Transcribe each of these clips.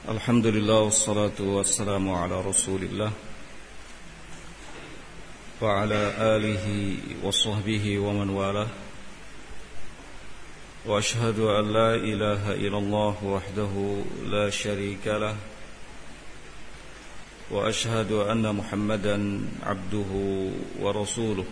Alhamdulillah wassalatu wassalamu ala Rasulillah wa ala alihi wa sahbihi wa man walah. Wa ashhadu an la ilaha illallah wahdahu la sharika lah wa ashhadu anna Muhammadan abduhu wa rasuluh.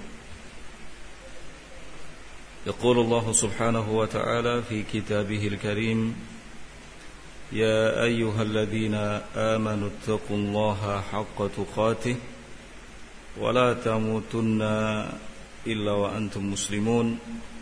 Yaqulu Allah subhanahu wa ta'ala fi kitabihil karim: يا أيها الذين آمنوا اتقوا الله حق تقاته ولا تموتن إلا وأنتم مسلمون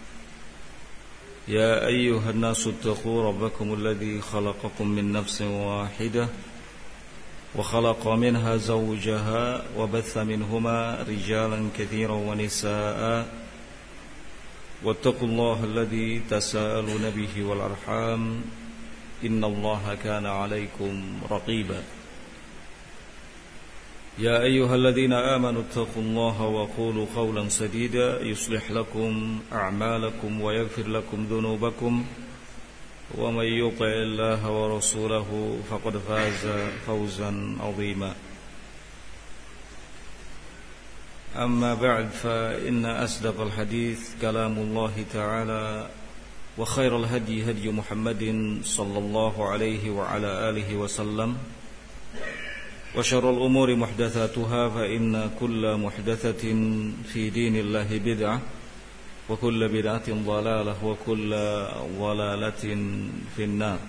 يا أيها الناس اتقوا ربكم الذي خلقكم من نفس واحدة وخلق منها زوجها وبث منهما رجالا كثيرا ونساء واتقوا الله الذي تساءلون به والأرحام إن الله كان عليكم رقيبا يا أيها الذين آمنوا اتقوا الله وقولوا قولا سديدا يصلح لكم أعمالكم ويغفر لكم ذنوبكم ومن يطع الله ورسوله فقد فاز فوزا عظيما أما بعد فإن أصدق الحديث كلام الله تعالى وخير الهدي هدي محمد صلى الله عليه وعلى آله وسلم وشر الأمور محدثاتها فإن كل محدثة في دين الله بدعة وكل بدعة ضلالة وكل ضلالة في النار.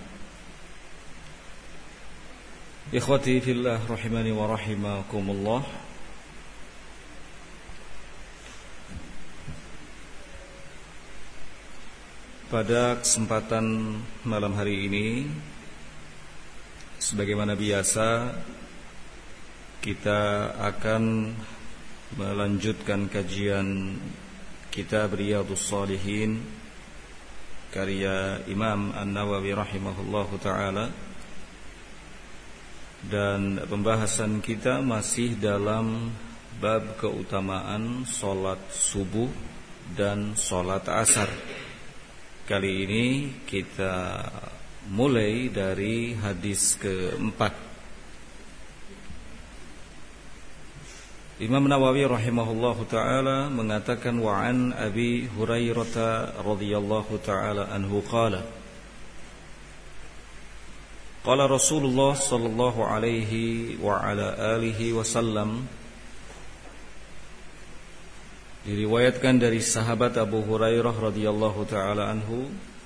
إخوتي في الله رحمني ورحمكم الله. Pada kesempatan malam hari ini, sebagaimana biasa, kita akan melanjutkan kajian kitab Riyadhus Shalihin karya Imam An-Nawawi rahimahullahu ta'ala. Dan pembahasan kita masih dalam bab keutamaan sholat subuh dan sholat asar. Kali ini kita mulai dari hadis keempat. Imam Nawawi rahimahullahu ta'ala mengatakan, wa an Abi Hurairah radhiyallahu ta'ala anhu qala qala Rasulullah sallallahu alaihi wa ala alihi wasallam. Diriwayatkan dari sahabat Abu Hurairah radhiyallahu ta'ala anhu,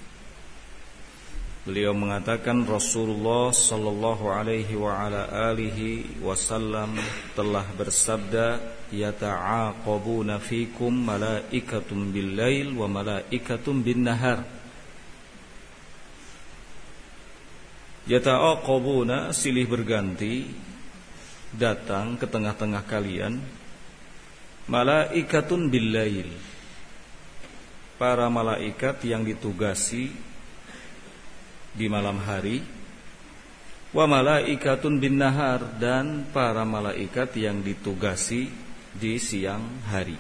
beliau mengatakan Rasulullah sallallahu alaihi wa ala alihi wasallam telah bersabda, yata'aqabuna fikum malaikatum bil lail wa malaikatum bin nahar. Yata'aqabuna silih berganti datang ke tengah-tengah kalian, malaikatun billail, para malaikat yang ditugasi di malam hari, wa malaikatun bin nahar, dan para malaikat yang ditugasi di siang hari.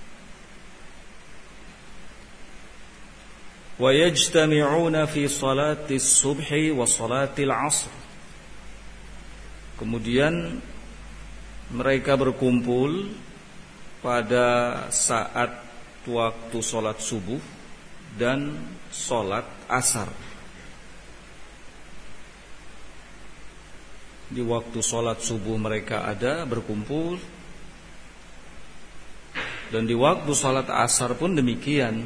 Wa yajtami'una fi salatis subhi wa salatil asr. Kemudian mereka berkumpul pada saat waktu sholat subuh dan sholat asar. Di waktu sholat subuh mereka ada berkumpul, dan di waktu sholat asar pun demikian.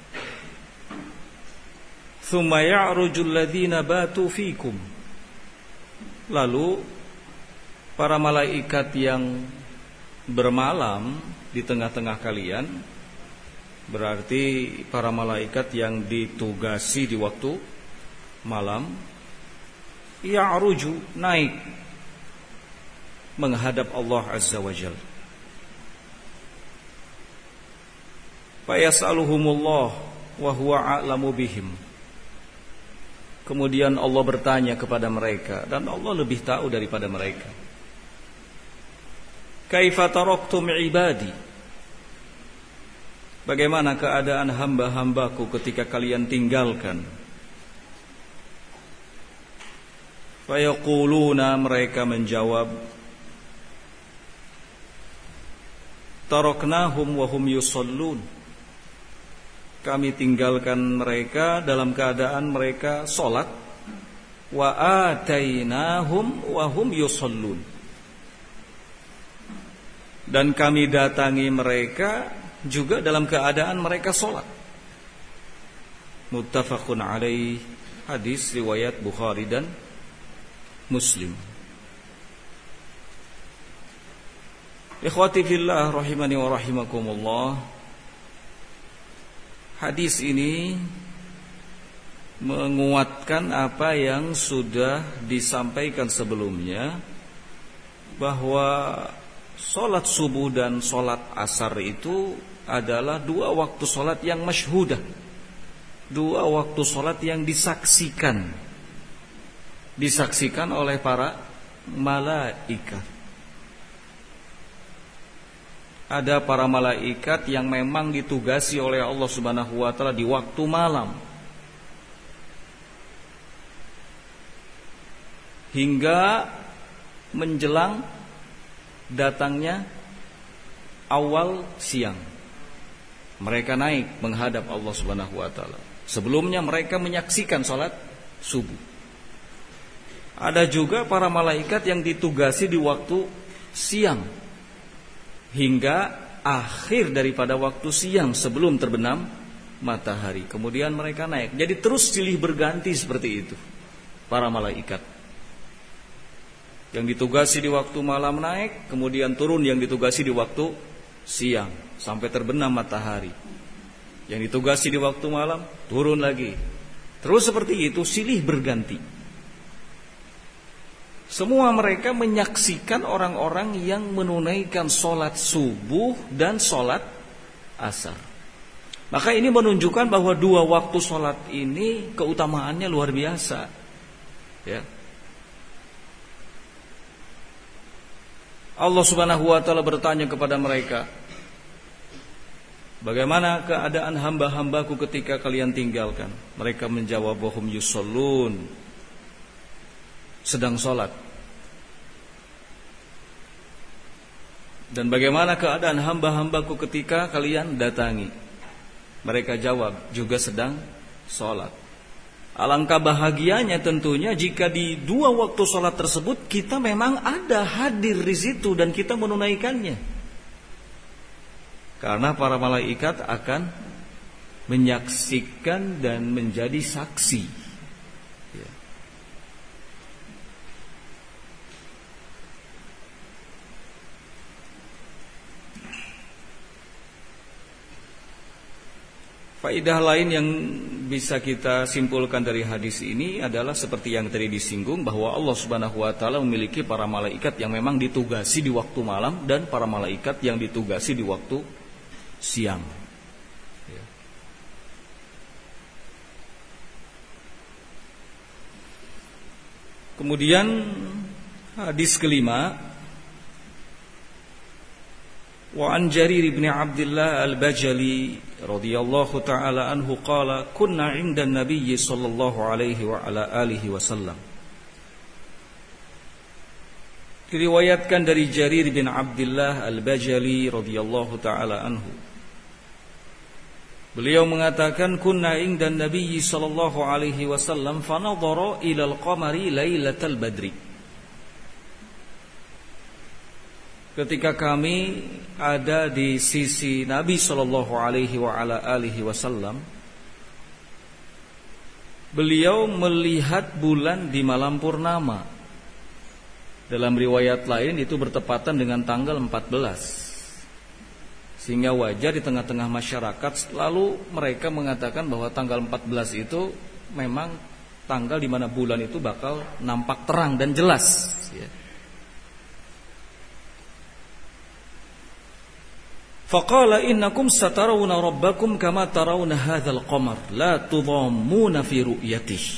Tsumma ya'rujul ladzina batu fikum. Lalu para malaikat yang bermalam di tengah-tengah kalian, berarti para malaikat yang ditugasi di waktu malam, ya'ruju, naik menghadap Allah Azza wa Jalla. Fa yas'aluhumullah wa huwa a'lamu bihim. Kemudian Allah bertanya kepada mereka, dan Allah lebih tahu daripada mereka. Kaifa taraktum ibadi? Bagaimana keadaan hamba-hambaku ketika kalian tinggalkan? Fayaquluna, mereka menjawab, taraknahum wa hum yusallun, kami tinggalkan mereka dalam keadaan mereka salat, wa atainahum wa hum yusallun, dan kami datangi mereka juga dalam keadaan mereka salat. Muttafaqun alaih, hadis riwayat Bukhari dan Muslim. Ikhwati fillah rahimani wa rahimakumullah, hadis ini menguatkan apa yang sudah disampaikan sebelumnya, bahwa salat subuh dan salat asar itu adalah dua waktu salat yang masyhudah, dua waktu salat yang disaksikan oleh para malaikat. Ada para malaikat yang memang ditugasi oleh Allah Subhanahu wa taala di waktu malam, hingga menjelang datangnya awal siang. Mereka naik menghadap Allah Subhanahu wa taala. Sebelumnya mereka menyaksikan salat subuh. Ada juga para malaikat yang ditugasi di waktu siang, hingga akhir daripada waktu siang sebelum terbenam matahari. Kemudian mereka naik. Jadi terus silih berganti seperti itu para malaikat. Yang ditugasi di waktu malam naik, kemudian turun yang ditugasi di waktu siang sampai terbenam matahari. Yang ditugasi di waktu malam turun lagi. Terus seperti itu silih berganti. Semua mereka menyaksikan orang-orang yang menunaikan sholat subuh dan sholat asar. Maka ini menunjukkan bahwa dua waktu sholat ini keutamaannya luar biasa, ya. Allah Subhanahu wa taala bertanya kepada mereka, bagaimana keadaan hamba-hambaku ketika kalian tinggalkan? Mereka menjawab, wahum yusallun, sedang sholat. Dan bagaimana keadaan hamba-hambaku ketika kalian datangi? Mereka jawab, juga sedang sholat. Alangkah bahagianya tentunya jika di dua waktu sholat tersebut kita memang ada hadir di situ dan kita menunaikannya. Karena para malaikat akan menyaksikan dan menjadi saksi. Faedah lain yang bisa kita simpulkan dari hadis ini adalah seperti yang tadi disinggung, bahwa Allah Subhanahu wa taala memiliki para malaikat yang memang ditugasi di waktu malam dan para malaikat yang ditugasi di waktu siang. Kemudian hadis kelima, wa an Jarir bin Abdullah al-Bajali radhiyallahu ta'ala anhu qala kunna 'inda an-nabiy sallallahu alaihi wa ala alihi wasallam. Diriwayatkan dari Jarir bin Abdullah al-Bajali radhiyallahu ta'ala anhu, beliau mengatakan, kunna 'inda an-nabiy sallallahu alaihi wasallam fa nadhara ila al-qamari lailatal badri. Ketika kami ada di sisi Nabi sallallahu alaihi wa ala alihi wasallam, beliau melihat bulan di malam purnama. Dalam riwayat lain itu bertepatan dengan tanggal 14. Sehingga wajar di tengah-tengah masyarakat lalu mereka mengatakan bahwa tanggal 14 itu memang tanggal di mana bulan itu bakal nampak terang dan jelas, ya. Faqala innakum satarawna rabbakum kama tarawna hadzal qamar la tudhammuna fi ru'yatihi.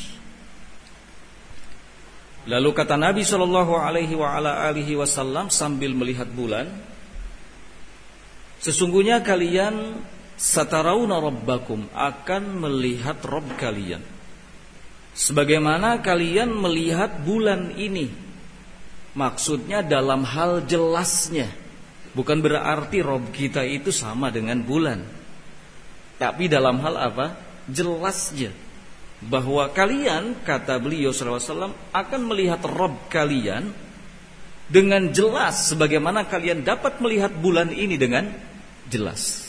Lalu kata Nabi sallallahu alaihi wa ala alihi wasallam sambil melihat bulan, sesungguhnya kalian satarawna rabbakum, akan melihat Rabb kalian. sebagaimana kalian melihat bulan ini. Maksudnya dalam hal jelasnya. Bukan berarti Rob kita itu sama dengan bulan, tapi dalam hal apa? Jelasnya. Bahwa kalian, kata beliau SAW, akan melihat Rob kalian dengan jelas, sebagaimana kalian dapat melihat bulan ini dengan jelas.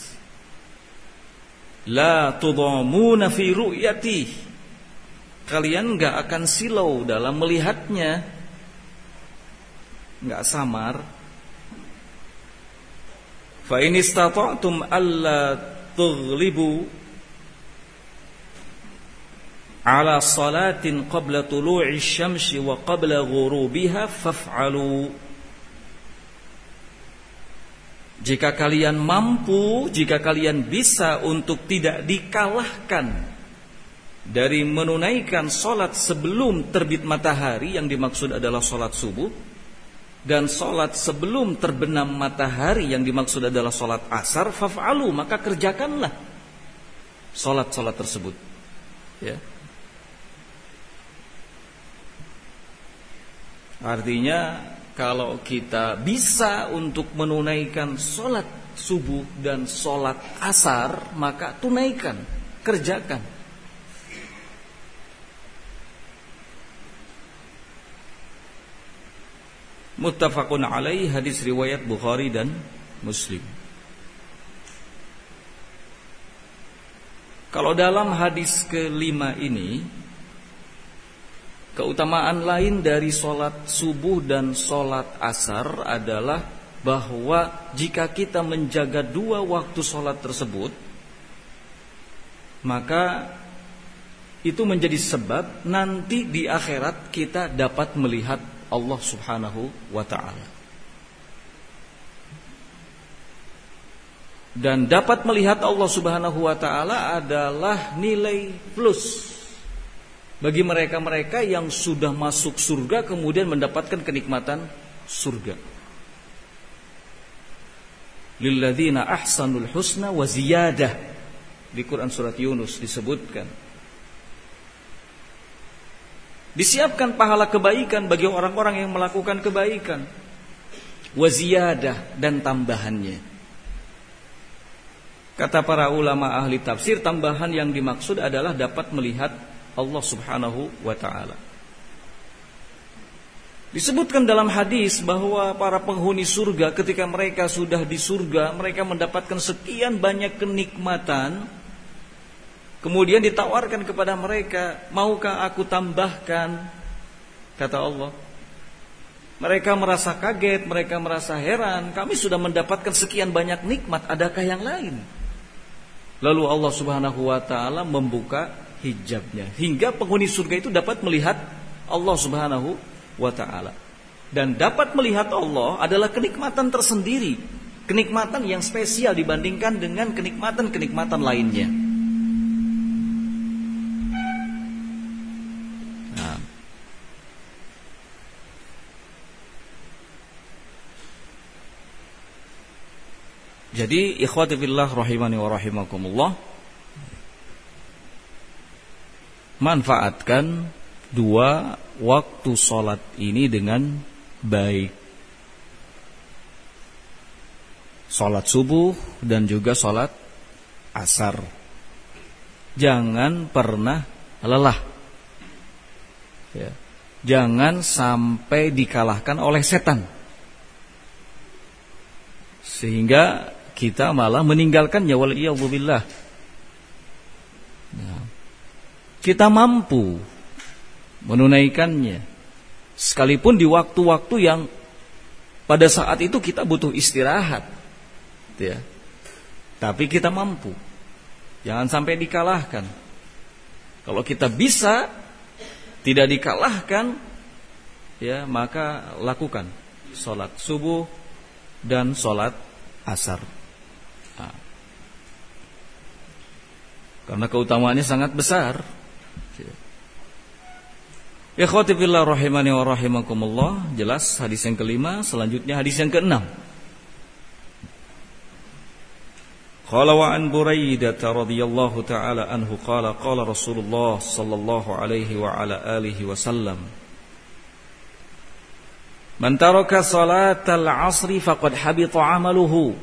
La tudhamuna fi ru'yati. Kalian gak akan silau dalam melihatnya, gak samar. Fa in istata'tum alla tughlibu ala salatin qabla tulu'i syamsi wa qabla ghurubiha faf'alu. Jika kalian mampu, jika kalian bisa untuk tidak dikalahkan dari menunaikan salat sebelum terbit matahari, yang dimaksud adalah salat subuh, dan salat sebelum terbenam matahari, yang dimaksud adalah salat asar, faf'alu, maka kerjakanlah salat-salat tersebut. Ya. Artinya kalau kita bisa untuk menunaikan sholat subuh dan sholat asar, maka tunaikan, kerjakan. Muttafaqun alaih, hadis riwayat Bukhari dan Muslim. Kalau dalam hadis kelima ini, keutamaan lain dari sholat subuh dan sholat asar adalah bahwa jika kita menjaga dua waktu sholat tersebut, maka itu menjadi sebab nanti di akhirat kita dapat melihat Allah Subhanahu wa ta'ala. Dan dapat melihat Allah Subhanahu wa ta'ala adalah nilai plus bagi mereka-mereka yang sudah masuk surga kemudian mendapatkan kenikmatan surga. Lilladzina ahsanul husna wa ziyadah. Di Quran surat Yunus disebutkan. Disiapkan pahala kebaikan bagi orang-orang yang melakukan kebaikan. Wa ziyadah, dan tambahannya. Kata para ulama ahli tafsir, tambahan yang dimaksud adalah dapat melihat Allah Subhanahu wa ta'ala. Disebutkan dalam hadis bahwa para penghuni surga ketika mereka sudah di surga, mereka mendapatkan sekian banyak kenikmatan. Kemudian ditawarkan kepada mereka, maukah aku tambahkan? Kata Allah. Mereka merasa kaget, mereka merasa heran, kami sudah mendapatkan sekian banyak nikmat, adakah yang lain? Lalu Allah Subhanahu wa ta'ala membuka hijabnya, hingga penghuni surga itu dapat melihat Allah Subhanahu wa ta'ala. Dan dapat melihat Allah adalah kenikmatan tersendiri, kenikmatan yang spesial dibandingkan dengan kenikmatan-kenikmatan lainnya. Nah. Jadi ikhwati fillah rahimani wa rahimakumullah, manfaatkan dua waktu sholat ini dengan baik. Sholat subuh dan juga sholat asar. Jangan pernah lelah. Ya. Jangan sampai dikalahkan oleh setan, sehingga kita malah meninggalkannya, waliyadzubillah. Nah, kita mampu menunaikannya, sekalipun di waktu-waktu yang pada saat itu kita butuh istirahat, ya. Tapi kita mampu, jangan sampai dikalahkan. Kalau kita bisa tidak dikalahkan, ya, maka lakukan sholat subuh dan sholat asar. Nah, karena keutamaannya sangat besar. Ikhwati fillah rahimani wa rahimakumullah. Jelas hadis yang kelima. Selanjutnya hadis yang keenam. Qala wa an Buraidah radhiyallahu ta'ala anhu qala qala Rasulullah sallallahu alaihi wa ala alihi wasallam man taraka salatal asri faqad habita amaluhu.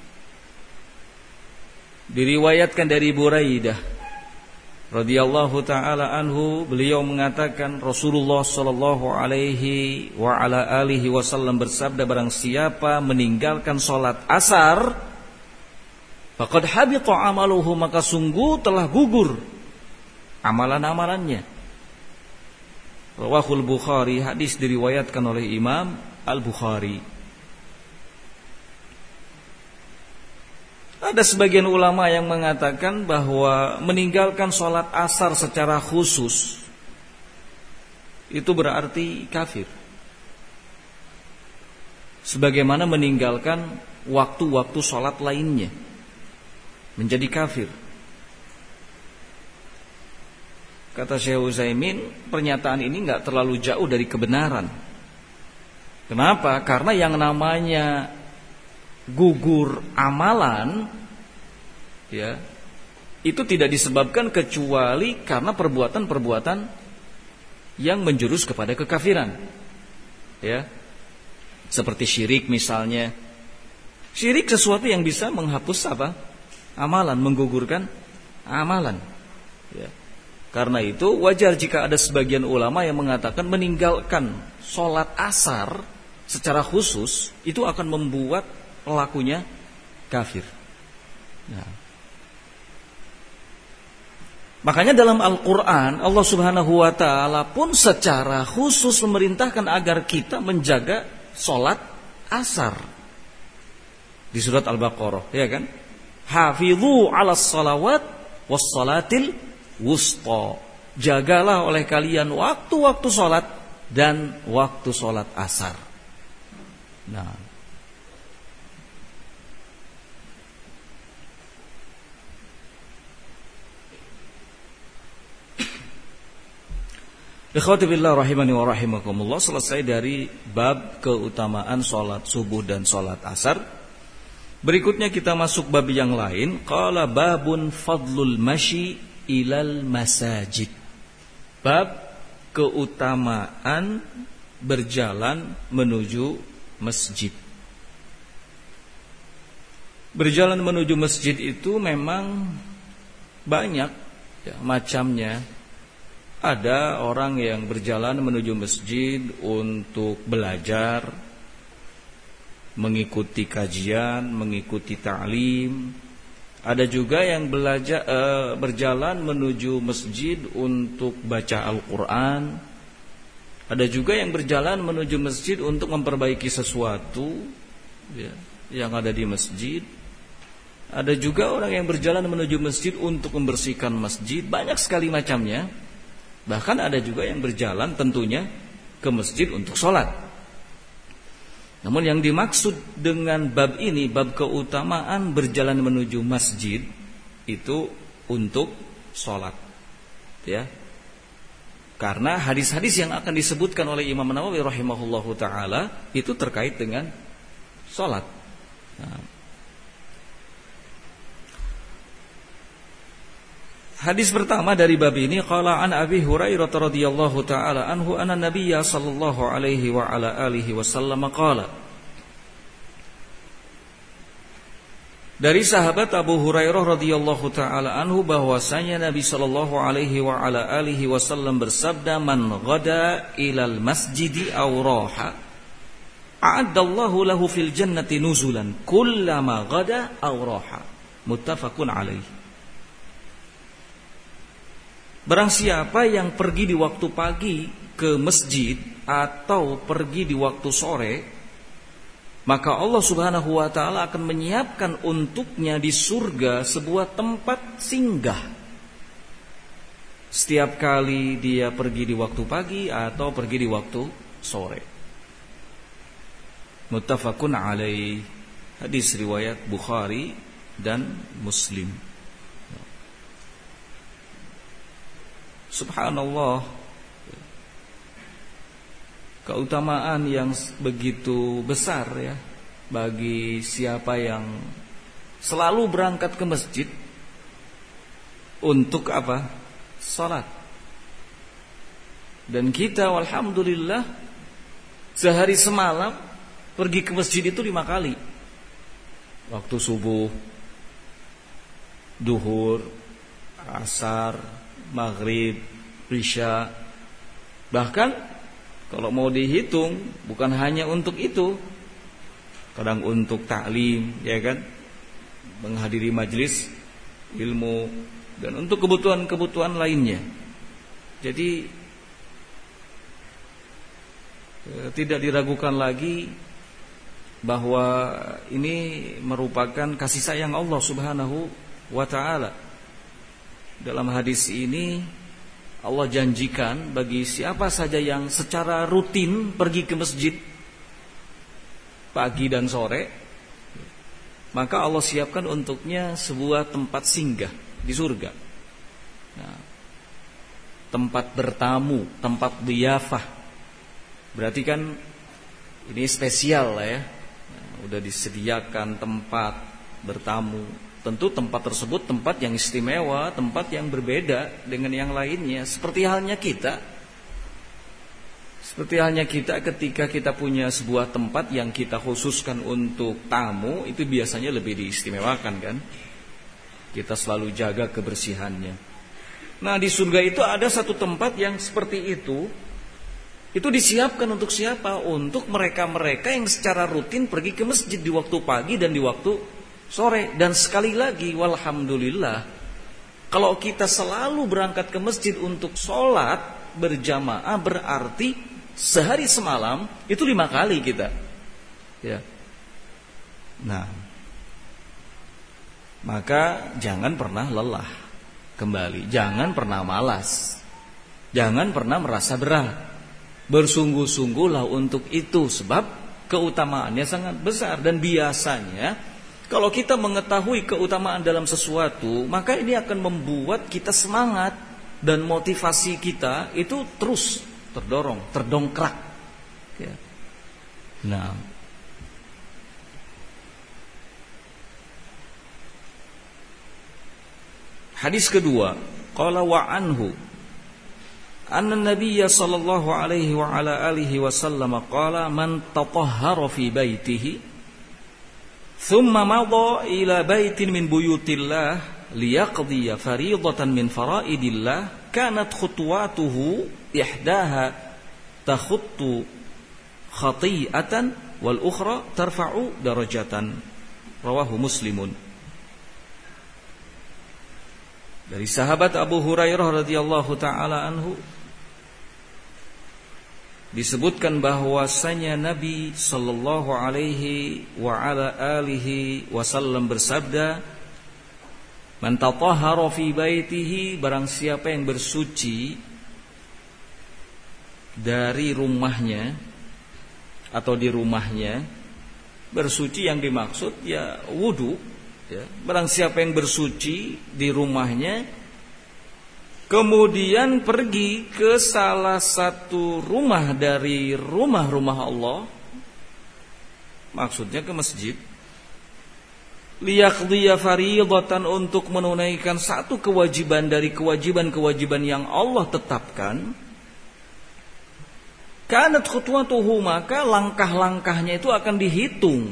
Diriwayatkan dari Buraidah radhiyallahu ta'ala anhu, beliau mengatakan Rasulullah sallallahu alaihi wa ala alihi wasallam bersabda, barang siapa meninggalkan salat asar faqad habita amaluhu, maka sungguh telah gugur amalan-amalannya. Rawahul Bukhari, hadis diriwayatkan oleh Imam Al-Bukhari. Ada sebagian ulama yang mengatakan bahwa meninggalkan sholat asar secara khusus itu berarti kafir, sebagaimana meninggalkan waktu-waktu sholat lainnya menjadi kafir. Kata Syekh Utsaimin, pernyataan ini enggak terlalu jauh dari kebenaran. Kenapa? Karena yang namanya gugur amalan, ya, itu tidak disebabkan kecuali karena perbuatan-perbuatan yang menjurus kepada kekafiran, ya, seperti syirik misalnya. Syirik sesuatu yang bisa menghapus apa? Amalan, menggugurkan amalan, ya. Karena itu wajar jika ada sebagian ulama yang mengatakan meninggalkan sholat asar secara khusus itu akan membuat pelakunya kafir. Nah, makanya dalam Al-Quran Allah Subhanahu wa ta'ala pun secara khusus memerintahkan agar kita menjaga sholat asar. Di surat Al-Baqarah, ya kan? Hafidhu 'alas salawat was salatil wusta. Jagalah oleh kalian waktu-waktu sholat dan waktu sholat asar. Nah, ikhwati billah rahimani wa rahimakumullah, selesai dari bab keutamaan sholat subuh dan sholat asar. Berikutnya kita masuk bab yang lain. Qala babun fadlul masyi ilal masajid. Bab keutamaan berjalan menuju masjid. Berjalan menuju masjid itu memang banyak, ya, macamnya. Ada orang yang berjalan menuju masjid untuk belajar, mengikuti kajian, mengikuti ta'lim. Ada juga yang berjalan menuju masjid untuk baca Al-Quran. Ada juga yang berjalan menuju masjid untuk memperbaiki sesuatu, ya, yang ada di masjid. Ada juga orang yang berjalan menuju masjid untuk membersihkan masjid. Banyak sekali macamnya. Bahkan ada juga yang berjalan tentunya ke masjid untuk sholat. Namun yang dimaksud dengan bab ini, bab keutamaan berjalan menuju masjid, itu untuk sholat, ya. Karena hadis-hadis yang akan disebutkan oleh Imam Nawawi rahimahullahu ta'ala itu terkait dengan sholat. Nah, hadis pertama dari bab ini, qala an Abi Hurairah radhiyallahu taala anhu anna Nabiyya sallallahu alaihi wa ala alihi wasallam qala. Dari sahabat Abu Hurairah radhiyallahu taala anhu bahwasanya Nabi sallallahu alaihi wa ala alihi wasallam bersabda, man ghada ilal masjidi aw raha a'addallahu lahu fil jannati nuzulan kullama ghada aw raha. Muttafaqun alaihi. Barang siapa yang pergi di waktu pagi ke masjid atau pergi di waktu sore, maka Allah Subhanahu wa ta'ala akan menyiapkan untuknya di surga sebuah tempat singgah setiap kali dia pergi di waktu pagi atau pergi di waktu sore. Muttafaqun alaih. Hadis riwayat Bukhari dan Muslim. Subhanallah, keutamaan yang begitu besar, ya, bagi siapa yang selalu berangkat ke masjid untuk apa? Salat. Dan kita alhamdulillah sehari semalam pergi ke masjid itu 5 kali. Waktu subuh, duhur, asar, maghrib, isya. Bahkan kalau mau dihitung bukan hanya untuk itu, kadang untuk taklim, ya kan, menghadiri majelis ilmu, dan untuk kebutuhan-kebutuhan lainnya. Jadi tidak diragukan lagi bahwa ini merupakan kasih sayang Allah Subhanahu wa ta'ala. Dalam hadis ini Allah janjikan bagi siapa saja yang secara rutin pergi ke masjid pagi dan sore, maka Allah siapkan untuknya sebuah tempat singgah di surga. Nah, tempat bertamu, tempat dhiyafah. Berarti kan ini spesial lah ya. Nah, udah disediakan tempat bertamu. Tentu tempat tersebut tempat yang istimewa, tempat yang berbeda dengan yang lainnya. Seperti halnya kita ketika kita punya sebuah tempat yang kita khususkan untuk tamu, itu biasanya lebih diistimewakan kan. Kita selalu jaga kebersihannya. Nah, di surga itu ada satu tempat yang seperti itu. Itu disiapkan untuk siapa? Untuk mereka-mereka yang secara rutin pergi ke masjid di waktu pagi dan di waktu sore. Dan sekali lagi, walhamdulillah, kalau kita selalu berangkat ke masjid untuk sholat berjamaah, berarti sehari semalam itu 5 kali kita. Ya. Nah, maka jangan pernah lelah kembali, jangan pernah malas, jangan pernah merasa berat. Bersungguh-sungguhlah untuk itu, sebab keutamaannya sangat besar. Dan biasanya kalau kita mengetahui keutamaan dalam sesuatu, maka ini akan membuat kita semangat, dan motivasi kita itu terus terdorong, terdongkrak ya. Nah, hadis kedua, qala wa anhu anna nabiyya sallallahu alaihi wa ala alihi wasallam qala man tatahhara fi baitihi thumma madha ila baitin min buyutillah liyaqdiya fariidatan min faraidillah kanat khutuwatuhu ihdaha takhuttu khati'atan wal ukhra tarfa'u darajatan. Rawahu Muslimun. Dari sahabat Abu Hurairah radhiyallahu taala anhu disebutkan bahwasanya Nabi sallallahu alaihi wa ala alihi wasallam bersabda, man tatahhara fi baitihi, barang siapa yang bersuci dari rumahnya atau di rumahnya. Bersuci yang dimaksud ya wudu ya. Barang siapa yang bersuci di rumahnya kemudian pergi ke salah satu rumah dari rumah-rumah Allah, maksudnya ke masjid, liyaqdiya fariidatan, untuk menunaikan satu kewajiban dari kewajiban-kewajiban yang Allah tetapkan, kanat khutwatuhu, maka langkah-langkahnya itu akan dihitung,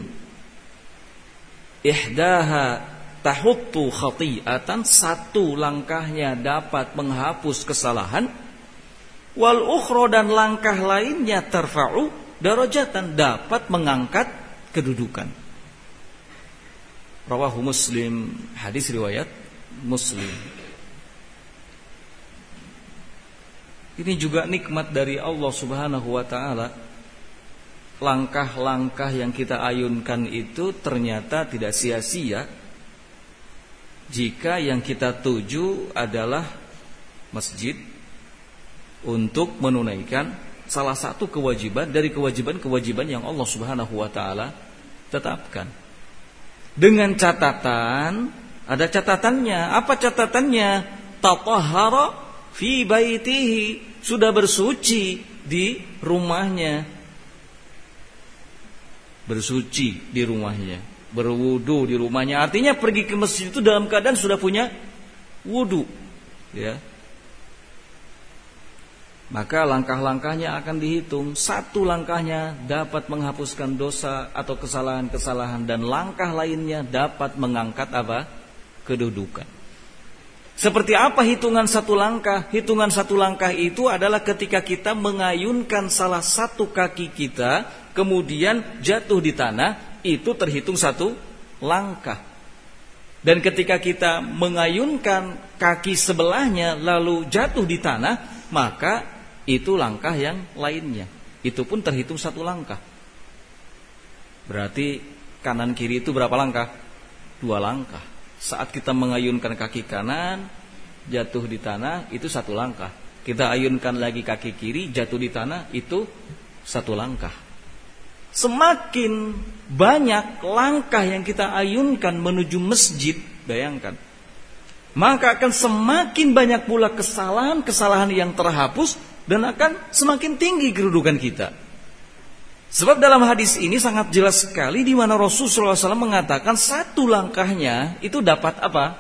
ihdaha tahuttu khati'atan, satu langkahnya dapat menghapus kesalahan, wal ukhra, dan langkah lainnya tarfa'u darajatan, dapat mengangkat kedudukan. Rawahu Muslim, hadis riwayat Muslim. Ini juga nikmat dari Allah Subhanahu wa ta'ala. Langkah-langkah yang kita ayunkan itu ternyata tidak sia-sia jika yang kita tuju adalah masjid untuk menunaikan salah satu kewajiban dari kewajiban-kewajiban yang Allah Subhanahu wa ta'ala tetapkan. Dengan catatan, ada catatannya. Apa catatannya? Tatahhara fi baitihi, sudah bersuci di rumahnya. Bersuci di rumahnya. berwudu di rumahnya. Artinya pergi ke masjid itu dalam keadaan sudah punya wudu, ya. Maka langkah-langkahnya akan dihitung. Satu langkahnya dapat menghapuskan dosa atau kesalahan-kesalahan, dan langkah lainnya dapat mengangkat apa? Kedudukan. Seperti apa hitungan satu langkah? Hitungan satu langkah itu adalah ketika kita mengayunkan salah satu kaki kita, kemudian jatuh di tanah, itu terhitung satu langkah. Dan ketika kita mengayunkan kaki sebelahnya lalu jatuh di tanah, maka itu langkah yang lainnya. Itu pun terhitung satu langkah. Berarti kanan kiri itu berapa langkah? 2 langkah. Saat kita mengayunkan kaki kanan, jatuh di tanah, itu 1 langkah. Kita ayunkan lagi kaki kiri, jatuh di tanah, itu 1 langkah. Semakin banyak langkah yang kita ayunkan menuju masjid, bayangkan, maka akan semakin banyak pula kesalahan-kesalahan yang terhapus, dan akan semakin tinggi kedudukan kita. Sebab dalam hadis ini sangat jelas sekali, di mana Rasulullah SAW mengatakan 1 langkahnya itu dapat apa?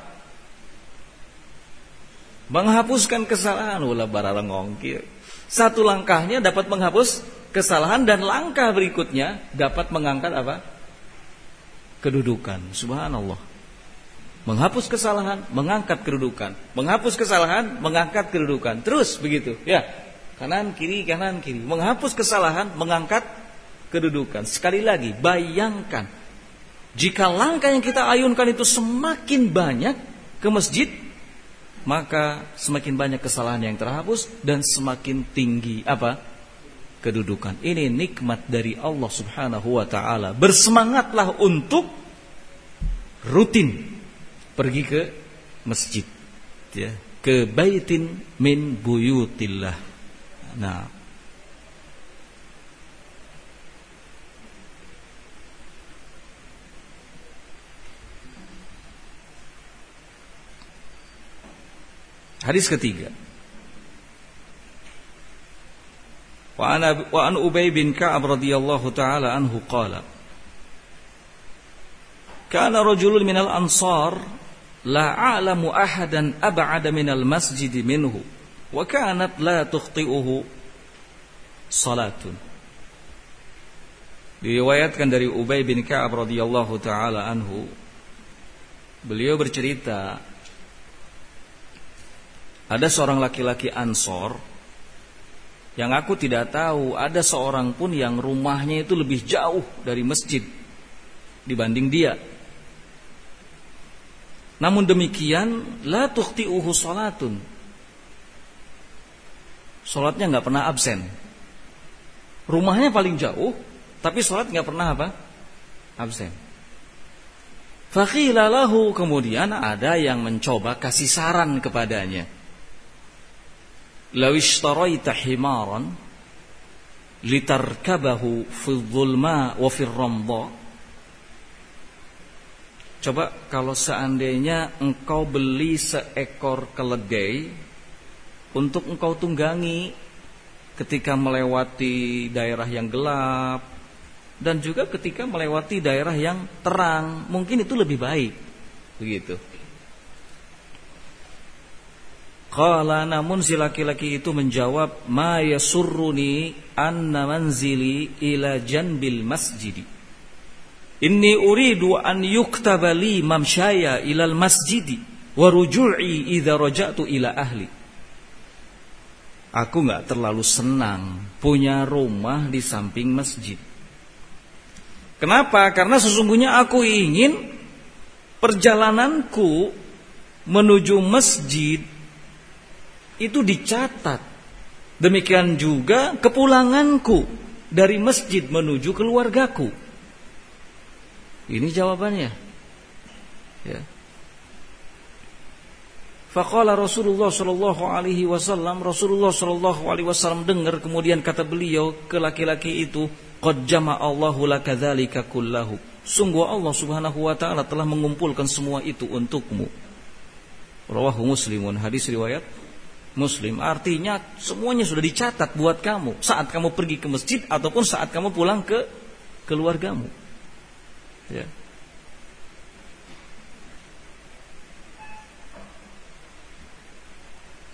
Menghapuskan kesalahan. Ulah barang ngongkir. 1 langkahnya dapat menghapus kesalahan, dan langkah berikutnya dapat mengangkat apa? Kedudukan. Subhanallah. Menghapus kesalahan, mengangkat kedudukan. Menghapus kesalahan, mengangkat kedudukan. Terus begitu, ya. Kanan kiri, menghapus kesalahan, mengangkat kedudukan. Sekali lagi, bayangkan, jika langkah yang kita ayunkan itu semakin banyak ke masjid, maka semakin banyak kesalahan yang terhapus, dan semakin tinggi apa? Kedudukan. Ini nikmat dari Allah Subhanahu wa ta'ala. Bersemangatlah untuk rutin pergi ke masjid, ya, ke baitin min buyutillah. Nah, hadis ketiga. Wa an Ubay bin Ka'ab radhiyallahu ta'ala anhu qala, kana rajulun minal ansar la a'lamu ahadan ab'ada minal masjid minhu wa kanat la tukhti'uhu salatun. Diriwayatkan dari Ubay bin Ka'ab radhiyallahu ta'ala anhu, beliau bercerita, ada seorang laki-laki Ansor yang aku tidak tahu ada seorang pun yang rumahnya itu lebih jauh dari masjid dibanding dia. Namun demikian, la tukhti'uhu salatun, sholatnya nggak pernah absen. Rumahnya paling jauh, tapi sholat nggak pernah apa? Absen. Faqila lahu, kemudian ada yang mencoba kasih saran kepadanya. Law ishtaraita himaran litarkabahu fi dhulma wa fi ramdha. Coba kalau seandainya engkau beli seekor keledai untuk engkau tunggangi ketika melewati daerah yang gelap, dan juga ketika melewati daerah yang terang, mungkin itu lebih baik. Begitu. Qala, namun si laki-laki itu menjawab, ma yasurruni anna manzili ila janbil masjidi. Inni uridu an yuktaba li mamsyaya ilal masjidi wa ruju'i idza raja'tu ila ahli. Aku enggak terlalu senang punya rumah di samping masjid. Kenapa? Karena sesungguhnya aku ingin perjalananku menuju masjid itu dicatat. Demikian juga kepulanganku dari masjid menuju keluargaku. Ini jawabannya. Ya. Faqala Rasulullah sallallahu alaihi wasallam, Rasulullah sallallahu alaihi wasallam dengar, kemudian kata beliau ke laki-laki itu, qad jama'allahu laka dzalika kullahu. Sungguh Allah Subhanahu wa taala telah mengumpulkan semua itu untukmu. Rawahu Muslimun, hadis riwayat Muslim. Artinya semuanya sudah dicatat buat kamu saat kamu pergi ke masjid ataupun saat kamu pulang ke keluargamu. Ya.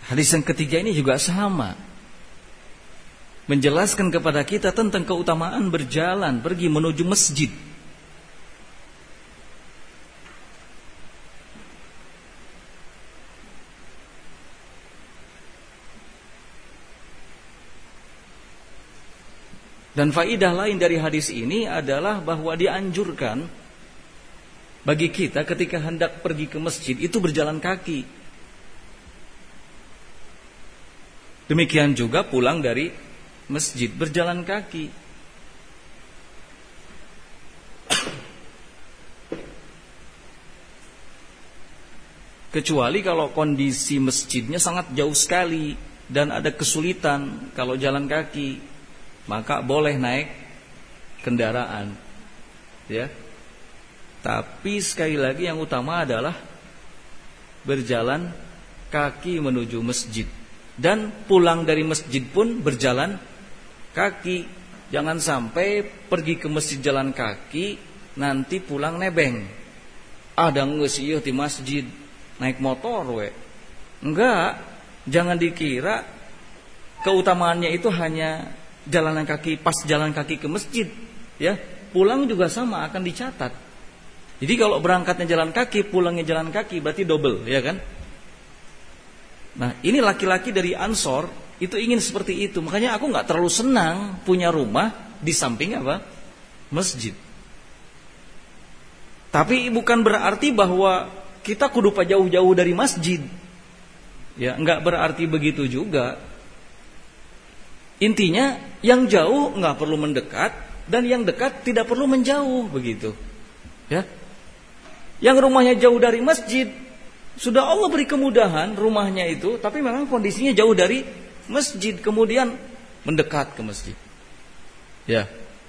Hadis yang ketiga ini juga sama, menjelaskan kepada kita tentang keutamaan berjalan pergi menuju masjid. Dan faidah lain dari hadis ini adalah bahwa dianjurkan bagi kita ketika hendak pergi ke masjid itu berjalan kaki. Demikian juga pulang dari masjid berjalan kaki. Kecuali kalau kondisi masjidnya sangat jauh sekali dan ada kesulitan kalau jalan kaki, maka boleh naik kendaraan, ya. Tapi sekali lagi yang utama adalah berjalan kaki menuju masjid, dan pulang dari masjid pun berjalan kaki. Jangan sampai pergi ke masjid jalan kaki, nanti pulang nebeng. Ada geus ieu di masjid naik motor we. Enggak, jangan dikira keutamaannya itu hanya jalan kaki, pas jalan kaki ke masjid, ya. Pulang juga sama akan dicatat. Jadi kalau berangkatnya jalan kaki, pulangnya jalan kaki, berarti double, ya kan? Nah, ini laki-laki dari Ansor itu ingin seperti itu. Makanya aku nggak terlalu senang punya rumah di samping apa? Masjid. Tapi bukan berarti bahwa kita kudu jauh-jauh dari masjid. Ya, nggak berarti begitu juga. Intinya yang jauh nggak perlu mendekat, dan yang dekat tidak perlu menjauh, begitu. Ya. Yang rumahnya jauh dari masjid, sudah Allah beri kemudahan rumahnya itu, tapi memang kondisinya jauh dari masjid, kemudian mendekat ke masjid. Ya.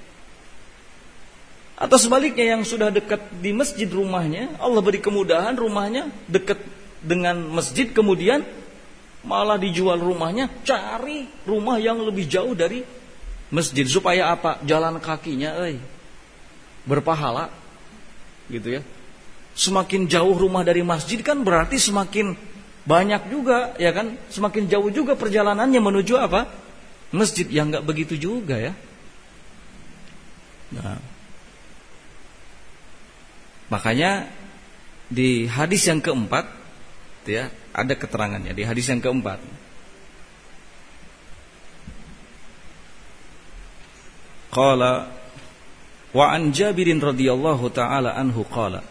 Atau sebaliknya, yang sudah dekat di masjid rumahnya, Allah beri kemudahan rumahnya dekat dengan masjid, kemudian malah dijual rumahnya, cari rumah yang lebih jauh dari masjid. Supaya apa? Jalan kakinya berpahala, gitu ya. Semakin jauh rumah dari masjid kan berarti semakin banyak juga, ya kan? Semakin jauh juga perjalanannya menuju apa? Masjid. Yang enggak begitu juga, ya. Nah, makanya di hadis yang keempat, ya, ada keterangannya di hadis yang keempat. Qala wa an Jabirin radhiyallahu taala anhu qala.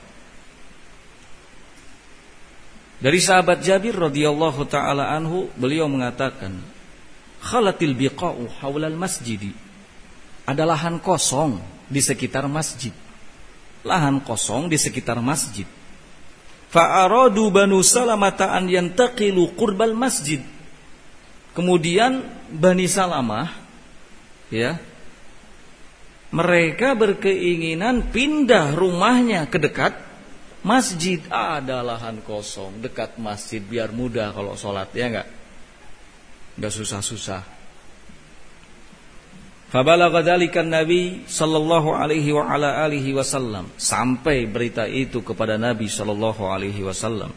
Dari sahabat Jabir radhiyallahu taala anhu, beliau mengatakan, khalatil biqa'u haulal masjidi. Ada lahan kosong di sekitar masjid. Lahan kosong di sekitar masjid. Fa'aradu Banu Salamah an yantaqilu qurbal masjid. Kemudian Bani Salamah, ya, mereka berkeinginan pindah rumahnya ke dekat masjid. Ada lahan kosong dekat masjid, biar mudah kalau sholat, ya enggak susah-susah. Fabalagha dzalika Nabi sallallahu alaihi wa ala alihi wasallam, sampai berita itu kepada Nabi sallallahu alaihi wasallam.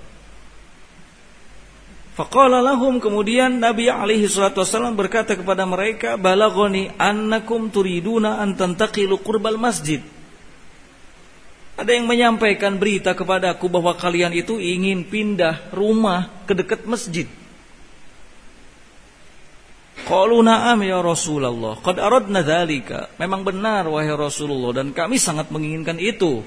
Faqala lahum, kemudian Nabi alaihi salatu wasallam berkata kepada mereka, balaghani annakum turiduna an tantaqilu qurbal masjid. Ada yang menyampaikan berita kepadaku bahwa kalian itu ingin pindah rumah ke dekat masjid. Qalu na'am ya Rasulullah, qad aradna dzalika. Memang benar wahai Rasulullah, dan kami sangat menginginkan itu.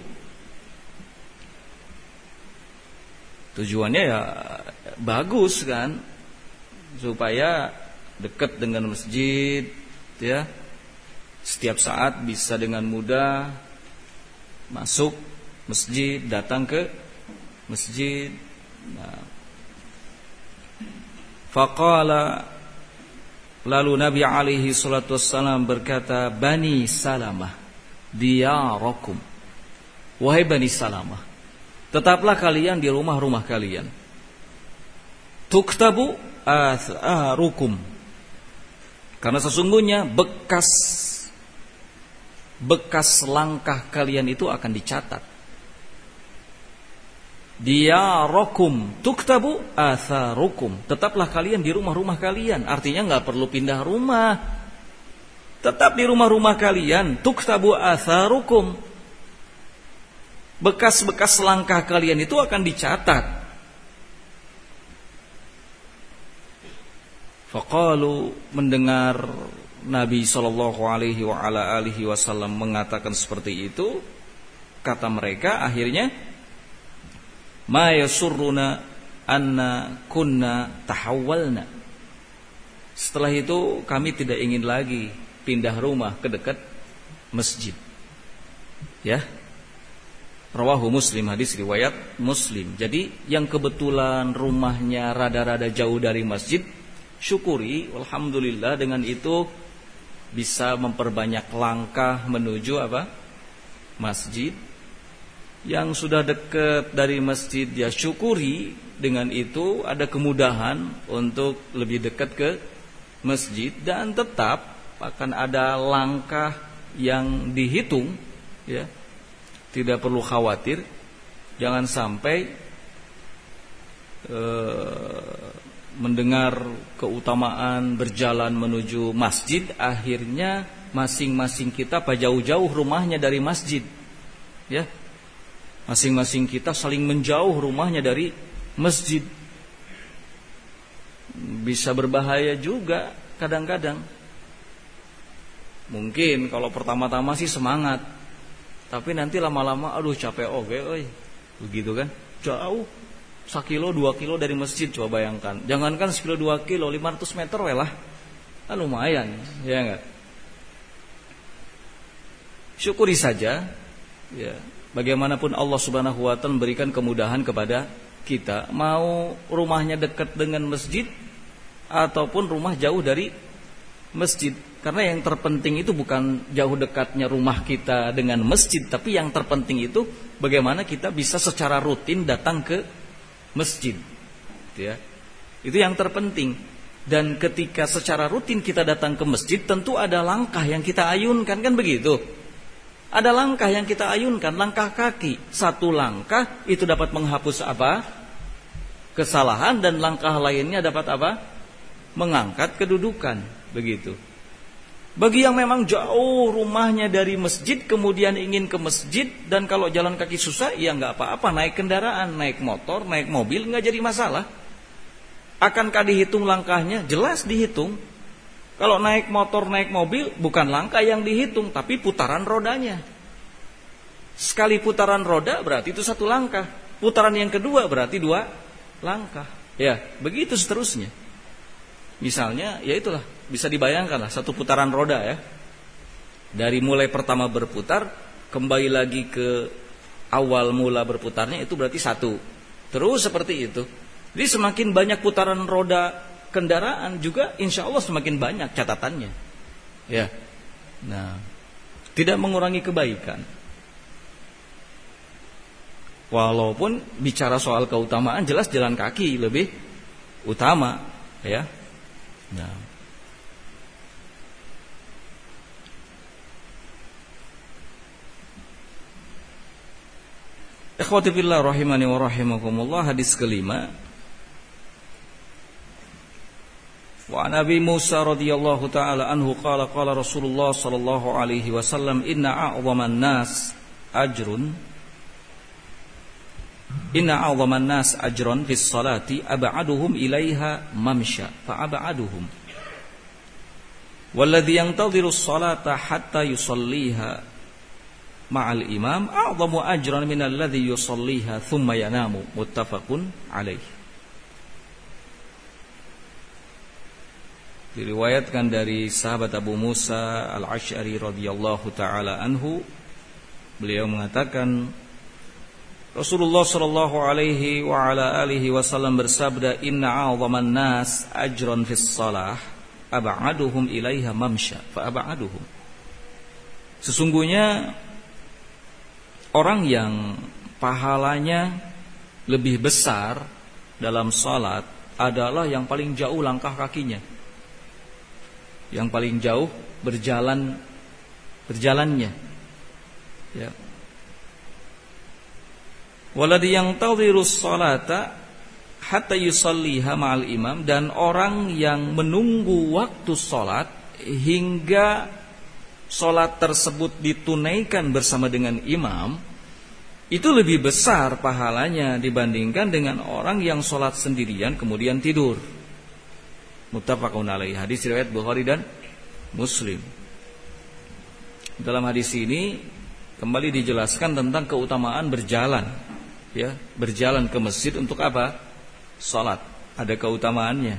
Tujuannya ya bagus kan, supaya dekat dengan masjid, ya. Setiap saat bisa dengan mudah masuk masjid, datang ke masjid. Nah. Faqala, lalu Nabi alaihi salatu wassalam berkata, Bani Salamah diyarakum. Wahai Bani Salamah, tetaplah kalian di rumah-rumah kalian. Tuktabu atharukum. Karena sesungguhnya bekas langkah kalian itu akan dicatat. diyarakum tuktabu atharukum. Tetaplah kalian di rumah-rumah kalian. Artinya nggak perlu pindah rumah. Tetap di rumah-rumah kalian. Tuktabu atharukum. Bekas-bekas langkah kalian itu akan dicatat. Faqalu, mendengar Nabi SAW mengatakan seperti itu, kata mereka akhirnya, ma yasurruna anna kunna tahawwalna. Setelah itu kami tidak ingin lagi pindah rumah ke dekat masjid. Ya. Rawahu Muslim, hadis riwayat Muslim. Jadi yang kebetulan rumahnya rada-rada jauh dari masjid, syukuri, alhamdulillah, dengan itu bisa memperbanyak langkah menuju apa? Masjid. Yang sudah dekat dari masjid, ya syukuri, dengan itu ada kemudahan untuk lebih dekat ke masjid, dan tetap akan ada langkah yang dihitung, ya. Tidak perlu khawatir, jangan sampai mendengar keutamaan berjalan menuju masjid, akhirnya masing-masing kita jauh-jauh rumahnya dari masjid, ya. Masing-masing kita saling menjauh rumahnya dari masjid. Bisa berbahaya juga kadang-kadang. Mungkin kalau pertama-tama sih semangat, tapi nanti lama-lama aduh capek oge, begitu kan? Jauh 1 kilo 2 kilo dari masjid, coba bayangkan. Jangankan 1 kilo 2 kilo, 500 meter lah. Kan lumayan, ya enggak? Syukuri saja, ya. Bagaimanapun Allah Subhanahu wa taala memberikan kemudahan kepada kita, mau rumahnya dekat dengan masjid ataupun rumah jauh dari masjid. Karena yang terpenting itu bukan jauh dekatnya rumah kita dengan masjid, tapi yang terpenting itu bagaimana kita bisa secara rutin datang ke masjid, ya. Itu yang terpenting. Dan ketika secara rutin kita datang ke masjid, tentu ada langkah yang kita ayunkan, kan begitu? Ada langkah yang kita ayunkan, langkah kaki. 1 langkah itu dapat menghapus apa? Kesalahan, dan langkah lainnya dapat apa? Mengangkat kedudukan, begitu. Bagi yang memang jauh rumahnya dari masjid, kemudian ingin ke masjid, dan kalau jalan kaki susah, ya nggak apa-apa, naik kendaraan, naik motor, naik mobil, nggak jadi masalah. Akankah dihitung langkahnya? Jelas dihitung. Kalau naik motor, naik mobil, bukan langkah yang dihitung, tapi putaran rodanya. Sekali putaran roda berarti itu 1 langkah. Putaran yang kedua berarti 2 langkah. Ya, begitu seterusnya. Misalnya, ya itulah, bisa dibayangkan lah 1 putaran roda, ya. Dari mulai pertama berputar, kembali lagi ke awal mula berputarnya, itu berarti 1. Terus seperti itu. Jadi semakin banyak putaran roda kendaraan juga, insya Allah semakin banyak catatannya, ya. Nah, tidak mengurangi kebaikan. Walaupun bicara soal keutamaan, jelas jalan kaki lebih utama, ya. Nah, ikhwati fillah rahimani wa rahimakumullah, hadis kelima. Wa Nabi Musa radhiyallahu taala anhu qala qala Rasulullah sallallahu alaihi wasallam inna a'dhaman nas ajrun fis salati ab'aduhum ilaiha mamsha fa ab'aduhum walladhi yantadhiru as-salata hatta yusalliha ma'al imam a'dhamu ajran min alladhi yusalliha thumma yanamu, muttafaqun alaihi. Diriwayatkan dari sahabat Abu Musa Al-Asy'ari radhiyallahu taala anhu, beliau mengatakan Rasulullah sallallahu alaihi wa ala alihi wasallam bersabda, inna a'dhaman nas ajran fis shalah ab'aduhum ilaiha mamsha fa ab'aduhum. Sesungguhnya orang yang pahalanya lebih besar dalam salat adalah yang paling jauh langkah kakinya, yang paling jauh berjalannya, ya. Waladhi yantadhirus salata hatta yusalliha ma'al imam, dan orang yang menunggu waktu salat hingga salat tersebut ditunaikan bersama dengan imam, itu lebih besar pahalanya dibandingkan dengan orang yang salat sendirian kemudian tidur. Muttafaqun alaihi, hadis riwayat Bukhari dan Muslim. Dalam hadis ini kembali dijelaskan tentang keutamaan berjalan, ya, berjalan ke masjid untuk apa? Salat. Ada keutamaannya.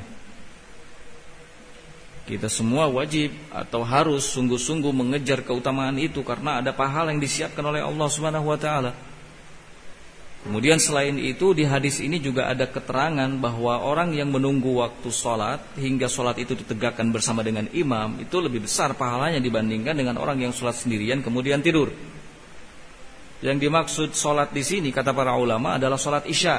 Kita semua wajib atau harus sungguh-sungguh mengejar keutamaan itu karena ada pahala yang disiapkan oleh Allah Subhanahu wa taala. Kemudian selain itu di hadis ini juga ada keterangan bahwa orang yang menunggu waktu salat hingga salat itu ditegakkan bersama dengan imam itu lebih besar pahalanya dibandingkan dengan orang yang salat sendirian kemudian tidur. Yang dimaksud salat di sini kata para ulama adalah salat Isya.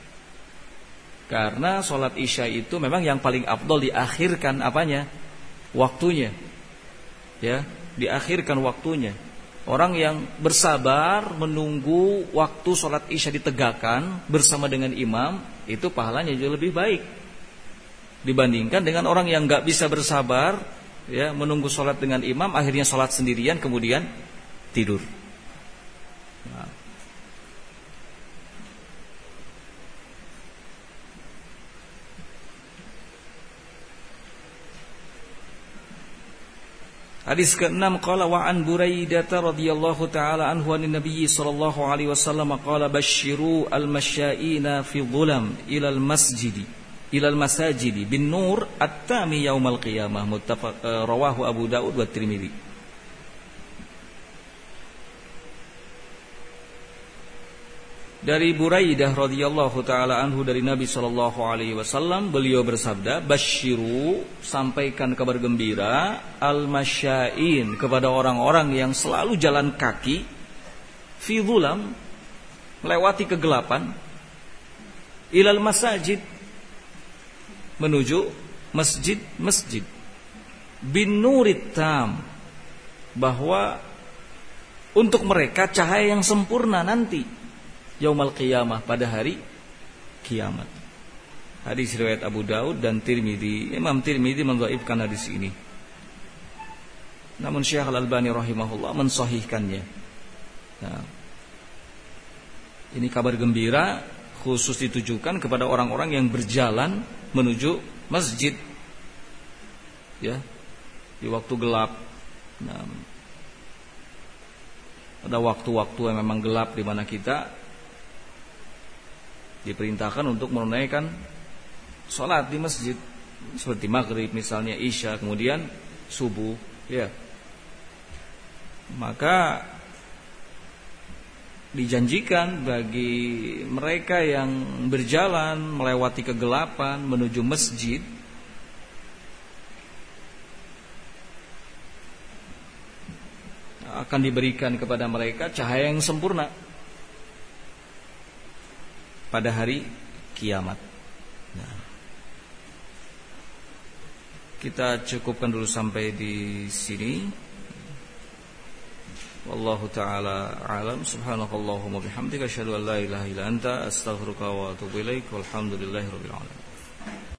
Karena salat Isya itu memang yang paling afdol diakhirkan apanya? Waktunya. Ya, diakhirkan waktunya. Orang yang bersabar menunggu waktu salat Isya ditegakkan bersama dengan imam, itu pahalanya jauh lebih baik dibandingkan dengan orang yang enggak bisa bersabar, ya, menunggu salat dengan imam akhirnya salat sendirian kemudian tidur. Nah. Hadis ke-6, qala wa an Buraidah radhiyallahu taala anhu an Nabi sallallahu alaihi wasallam qala basyiru al-masyaina fi dhulam ila al-masajid bin nur at-tami yaumal qiyamah. Muttafaq, rawahu Abu Daud wa Tirmidzi. Dari Buraidah radhiyallahu taala anhu dari Nabi sallallahu alaihi wasallam, beliau bersabda, basyiru, sampaikan kabar gembira, al-masyain, kepada orang-orang yang selalu jalan kaki, fi dhulam, melewati kegelapan, ilal masajid, menuju masjid-masjid, bin nurit tam, bahwa untuk mereka cahaya yang sempurna nanti yaumal qiyamah, pada hari kiamat. Hadis riwayat Abu Daud dan Tirmidzi. Imam Tirmidzi mendhaifkan hadis ini. Namun Syekh Al-Albani rahimahullah mensahihkannya. Nah, ini kabar gembira khusus ditujukan kepada orang-orang yang berjalan menuju masjid, ya, di waktu gelap. Nah, ada waktu-waktu yang memang gelap di mana kita diperintahkan untuk menunaikan sholat di masjid, seperti maghrib misalnya, isya, kemudian subuh, ya. Maka dijanjikan bagi mereka yang berjalan melewati kegelapan menuju masjid, akan diberikan kepada mereka cahaya yang sempurna pada hari kiamat. Nah, kita cukupkan dulu sampai di sini. Wallahu taala alam. Subhanakallahumma bihamdika asyhadu an la ilaha illa anta astaghfiruka wa atubu ilaik. Walhamdulillahirabbil alamin.